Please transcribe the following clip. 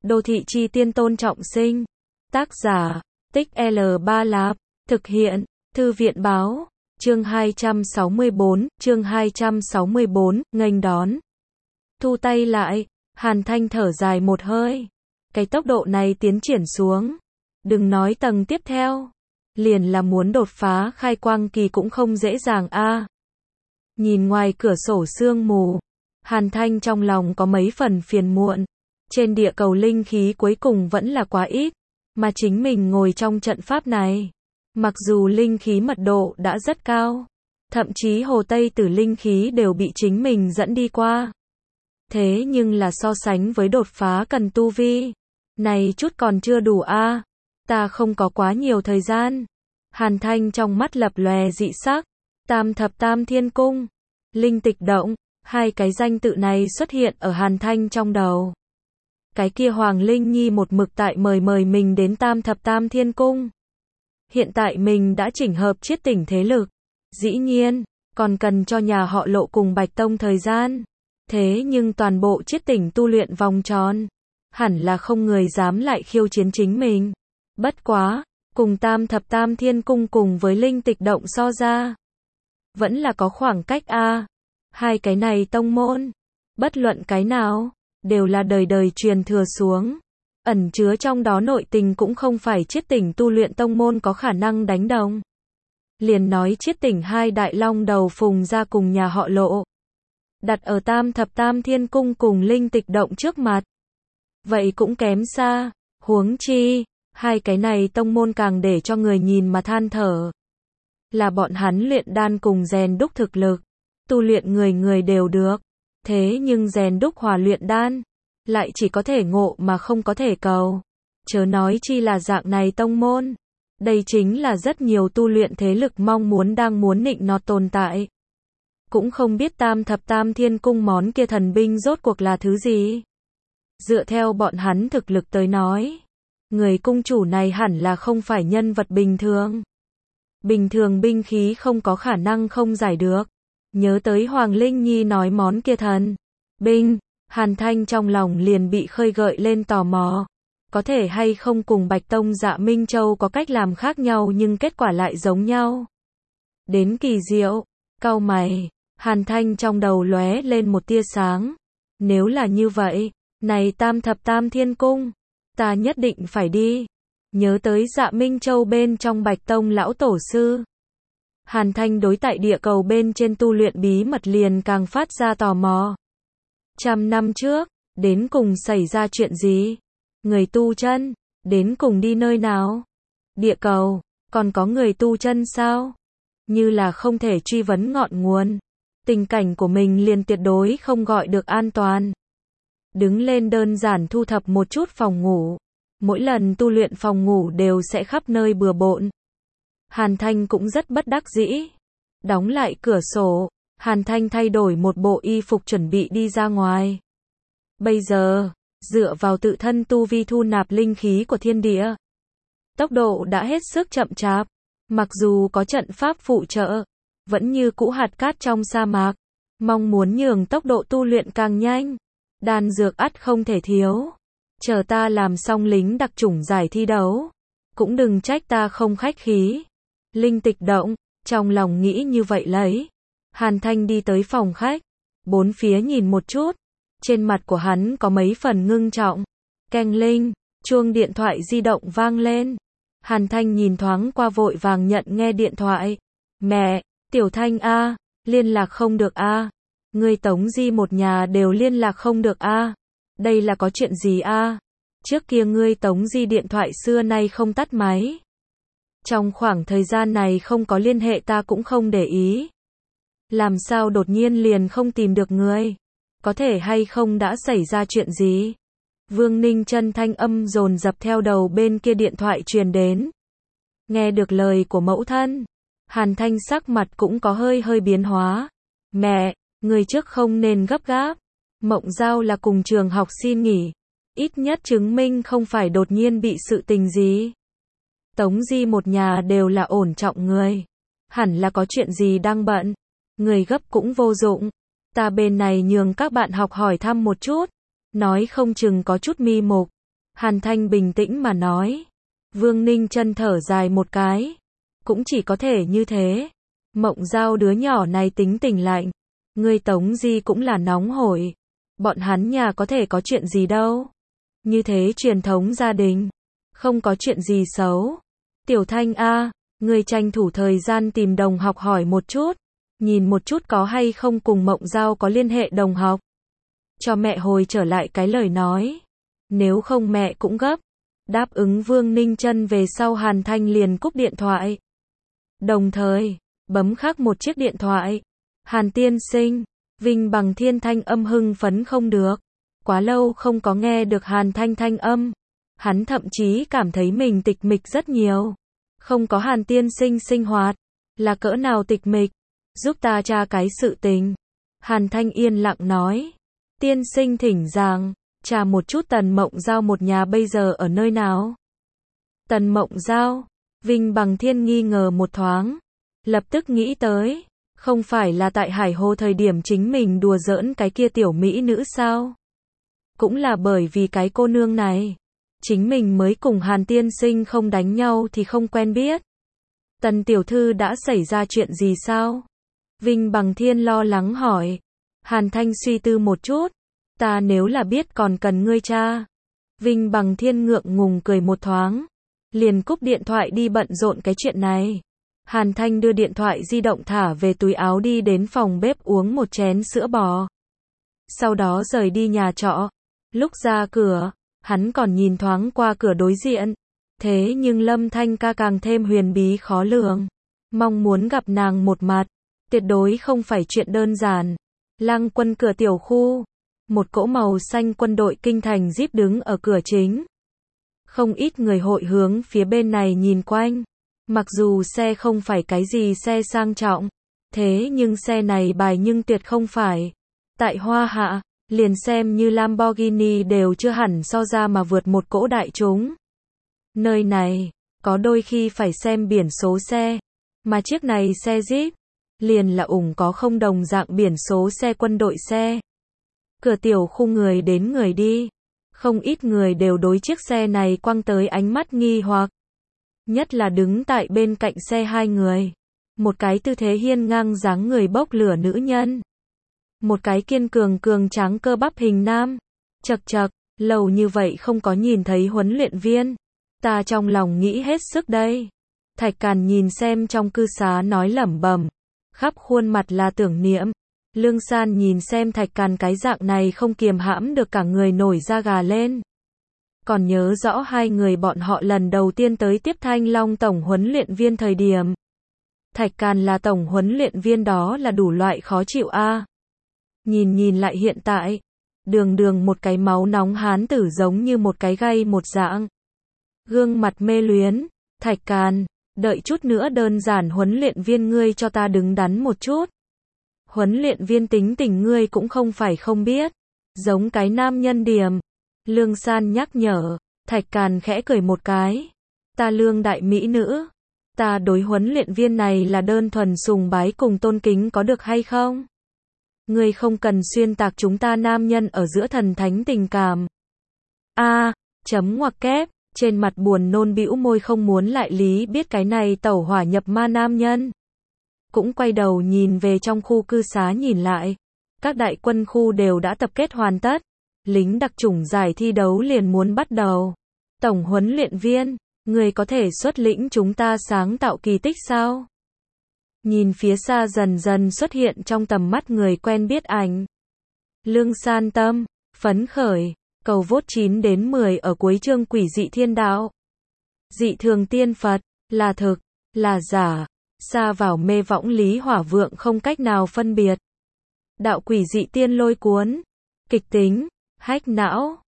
Đô thị chi tiên Tôn Trọng Sinh. Tác giả, Tích L3 Lạp. Thực hiện, Thư viện báo. Chương 264, nghênh đón. Thu tay lại, Hàn Thanh thở dài một hơi. Cái tốc độ này tiến triển xuống. Đừng nói tầng tiếp theo. Liền là muốn đột phá khai quang kỳ cũng không dễ dàng a. Nhìn ngoài cửa sổ sương mù, Hàn Thanh trong lòng có mấy phần phiền muộn. Trên địa cầu linh khí cuối cùng vẫn là quá ít, mà chính mình ngồi trong trận pháp này. Mặc dù linh khí mật độ đã rất cao, thậm chí Hồ Tây Tử linh khí đều bị chính mình dẫn đi qua. Thế nhưng là so sánh với đột phá cần tu vi, này chút còn chưa đủ a. Ta không có quá nhiều thời gian. Hàn Thanh trong mắt lập lòe dị sắc. Tam thập tam thiên cung, linh tịch động, hai cái danh tự này xuất hiện ở Hàn Thanh trong đầu. Cái kia Hoàng Linh Nhi một mực tại mời mình đến tam thập tam thiên cung. Hiện tại mình đã chỉnh hợp chiết tỉnh thế lực. Dĩ nhiên, còn cần cho nhà họ Lộ cùng Bạch Tông thời gian. Thế nhưng toàn bộ chiết tỉnh tu luyện vòng tròn, hẳn là không người dám lại khiêu chiến chính mình. Bất quá, cùng tam thập tam thiên cung cùng với linh tịch động so ra, vẫn là có khoảng cách a. Hai cái này tông môn, bất luận cái nào, đều là đời đời truyền thừa xuống. Ẩn chứa trong đó nội tình cũng không phải chiết tỉnh tu luyện tông môn có khả năng đánh đồng. Liền nói chiết tỉnh hai đại long đầu phùng ra cùng nhà họ Lộ, đặt ở tam thập tam thiên cung cùng linh tịch động trước mặt, vậy cũng kém xa. Huống chi, hai cái này tông môn càng để cho người nhìn mà than thở. Là bọn hắn luyện đan cùng rèn đúc thực lực, tu luyện người đều được. Thế nhưng rèn đúc hòa luyện đan, lại chỉ có thể ngộ mà không có thể cầu. Chớ nói chi là dạng này tông môn. Đây chính là rất nhiều tu luyện thế lực mong muốn đang muốn nịnh nọt tồn tại. Cũng không biết tam thập tam thiên cung món kia thần binh rốt cuộc là thứ gì. Dựa theo bọn hắn thực lực tới nói, người cung chủ này hẳn là không phải nhân vật bình thường. Bình thường binh khí không có khả năng không giải được. Nhớ tới Hoàng Linh Nhi nói món kia thần binh, Hàn Thanh trong lòng liền bị khơi gợi lên tò mò. Có thể hay không cùng Bạch Tông Dạ Minh Châu có cách làm khác nhau nhưng kết quả lại giống nhau. Đến kỳ diệu, cau mày, Hàn Thanh trong đầu lóe lên một tia sáng. Nếu là như vậy, này tam thập tam thiên cung, ta nhất định phải đi. Nhớ tới Dạ Minh Châu bên trong Bạch Tông lão tổ sư, Hàn Thanh đối tại địa cầu bên trên tu luyện bí mật liền càng phát ra tò mò. 100 năm trước, đến cùng xảy ra chuyện gì? Người tu chân, đến cùng đi nơi nào? Địa cầu, còn có người tu chân sao? Như là không thể truy vấn ngọn nguồn. Tình cảnh của mình liền tuyệt đối không gọi được an toàn. Đứng lên đơn giản thu thập một chút phòng ngủ. Mỗi lần tu luyện phòng ngủ đều sẽ khắp nơi bừa bộn. Hàn Thanh cũng rất bất đắc dĩ. Đóng lại cửa sổ, Hàn Thanh thay đổi một bộ y phục chuẩn bị đi ra ngoài. Bây giờ, dựa vào tự thân tu vi thu nạp linh khí của thiên địa, tốc độ đã hết sức chậm chạp. Mặc dù có trận pháp phụ trợ, vẫn như cũ hạt cát trong sa mạc. Mong muốn nhường tốc độ tu luyện càng nhanh, đan dược ắt không thể thiếu. Chờ ta làm xong lính đặc chủng giải thi đấu, cũng đừng trách ta không khách khí. Linh tịch động, trong lòng nghĩ như vậy lấy. Hàn Thanh đi tới phòng khách, bốn phía nhìn một chút. Trên mặt của hắn có mấy phần ngưng trọng. Keng linh, chuông điện thoại di động vang lên. Hàn Thanh nhìn thoáng qua vội vàng nhận nghe điện thoại. Mẹ, Tiểu Thanh a, liên lạc không được a. Ngươi Tống Di một nhà đều liên lạc không được a. Đây là có chuyện gì a? Trước kia ngươi Tống Di điện thoại xưa nay không tắt máy. Trong khoảng thời gian này không có liên hệ ta cũng không để ý. Làm sao đột nhiên liền không tìm được ngươi? Có thể hay không đã xảy ra chuyện gì? Vương Ninh Chân thanh âm dồn dập theo đầu bên kia điện thoại truyền đến. Nghe được lời của mẫu thân, Hàn Thanh sắc mặt cũng có hơi biến hóa. Mẹ, người trước không nên gấp gáp. Mộng Giao là cùng trường học xin nghỉ. Ít nhất chứng minh không phải đột nhiên bị sự tình gì. Tống Di một nhà đều là ổn trọng người. Hẳn là có chuyện gì đang bận. Người gấp cũng vô dụng. Ta bên này nhường các bạn học hỏi thăm một chút. Nói không chừng có chút mi mục. Hàn Thanh bình tĩnh mà nói. Vương Ninh Chân thở dài một cái. Cũng chỉ có thể như thế. Mộng Giao đứa nhỏ này tính tình lạnh. Ngươi Tống Di cũng là nóng hổi. Bọn hắn nhà có thể có chuyện gì đâu. Như thế truyền thống gia đình. Không có chuyện gì xấu. Tiểu Thanh a, ngươi tranh thủ thời gian tìm đồng học hỏi một chút. Nhìn một chút có hay không cùng Mộng Giao có liên hệ đồng học. Cho mẹ hồi trở lại cái lời nói. Nếu không mẹ cũng gấp. Đáp ứng Vương Ninh Chân về sau Hàn Thanh liền cúp điện thoại. Đồng thời, bấm khác một chiếc điện thoại. Hàn tiên sinh, Vinh Bằng Thiên thanh âm hưng phấn không được. Quá lâu không có nghe được Hàn Thanh thanh âm. Hắn thậm chí cảm thấy mình tịch mịch rất nhiều. Không có Hàn tiên sinh sinh hoạt. Là cỡ nào tịch mịch. Giúp ta tra cái sự tình. Hàn Thanh yên lặng nói. Tiên sinh thỉnh giảng. Tra một chút Tần Mộng Giao một nhà bây giờ ở nơi nào. Tần Mộng Giao. Vinh Bằng Thiên nghi ngờ một thoáng. Lập tức nghĩ tới. Không phải là tại Hải Hồ thời điểm chính mình đùa giỡn cái kia tiểu mỹ nữ sao? Cũng là bởi vì cái cô nương này. Chính mình mới cùng Hàn tiên sinh không đánh nhau thì không quen biết. Tần tiểu thư đã xảy ra chuyện gì sao? Vinh Bằng Thiên lo lắng hỏi. Hàn Thanh suy tư một chút. Ta nếu là biết còn cần ngươi tra. Vinh Bằng Thiên ngượng ngùng cười một thoáng. Liền cúp điện thoại đi bận rộn cái chuyện này. Hàn Thanh đưa điện thoại di động thả về túi áo đi đến phòng bếp uống một chén sữa bò. Sau đó rời đi nhà trọ. Lúc ra cửa, hắn còn nhìn thoáng qua cửa đối diện. Thế nhưng Lâm Thanh ca càng thêm huyền bí khó lường. Mong muốn gặp nàng một mặt. Tuyệt đối không phải chuyện đơn giản. Lăng Quân cửa tiểu khu. Một cỗ màu xanh quân đội kinh thành Jeep đứng ở cửa chính. Không ít người hội hướng phía bên này nhìn quanh. Mặc dù xe không phải cái gì xe sang trọng. Thế nhưng xe này bài nhưng tuyệt không phải. Tại Hoa Hạ, liền xem như Lamborghini đều chưa hẳn so ra mà vượt một cỗ đại chúng. Nơi này, có đôi khi phải xem biển số xe. Mà chiếc này xe Jeep, liền là có không đồng dạng biển số xe quân đội xe. Cửa tiểu khu người đến người đi. Không ít người đều đối chiếc xe này quăng tới ánh mắt nghi hoặc. Nhất là đứng tại bên cạnh xe hai người. Một cái tư thế hiên ngang dáng người bốc lửa nữ nhân. Một cái kiên cường cường tráng cơ bắp hình nam. Chậc chậc, lâu như vậy không có nhìn thấy huấn luyện viên. Ta trong lòng nghĩ hết sức đây. Thạch Càn nhìn xem trong cư xá nói lẩm bẩm. Khắp khuôn mặt là tưởng niệm. Lương San nhìn xem Thạch Càn cái dạng này không kiềm hãm được cả người nổi da gà lên. Còn nhớ rõ hai người bọn họ lần đầu tiên tới tiếp Thanh Long tổng huấn luyện viên thời điểm. Thạch Càn là tổng huấn luyện viên đó là đủ loại khó chịu a. Nhìn lại hiện tại, đường một cái máu nóng hán tử giống như một cái gai một dạng. Gương mặt mê luyến, Thạch Càn, đợi chút nữa đơn giản huấn luyện viên ngươi cho ta đứng đắn một chút. Huấn luyện viên tính tình ngươi cũng không phải không biết, giống cái nam nhân điểm. Lương San nhắc nhở, Thạch Càn khẽ cười một cái. Ta Lương đại mỹ nữ, ta đối huấn luyện viên này là đơn thuần sùng bái cùng tôn kính có được hay không? Ngươi không cần xuyên tạc chúng ta nam nhân ở giữa thần thánh tình cảm. Chấm ngoặc kép, trên mặt buồn nôn bĩu môi không muốn lại lý biết cái này tẩu hỏa nhập ma nam nhân. Cũng quay đầu nhìn về trong khu cư xá nhìn lại. Các đại quân khu đều đã tập kết hoàn tất. Lính đặc chủng giải thi đấu liền muốn bắt đầu. Tổng huấn luyện viên, người có thể xuất lĩnh chúng ta sáng tạo kỳ tích sao? Nhìn phía xa dần dần xuất hiện trong tầm mắt người quen biết ảnh. Lương San tâm, phấn khởi, cầu vote 9 đến 10 ở cuối chương Quỷ dị thiên đạo. Dị thường tiên Phật, là thực, là giả, xa vào mê võng lý hỏa vượng không cách nào phân biệt. Đạo quỷ dị tiên lôi cuốn, kịch tính, hách não,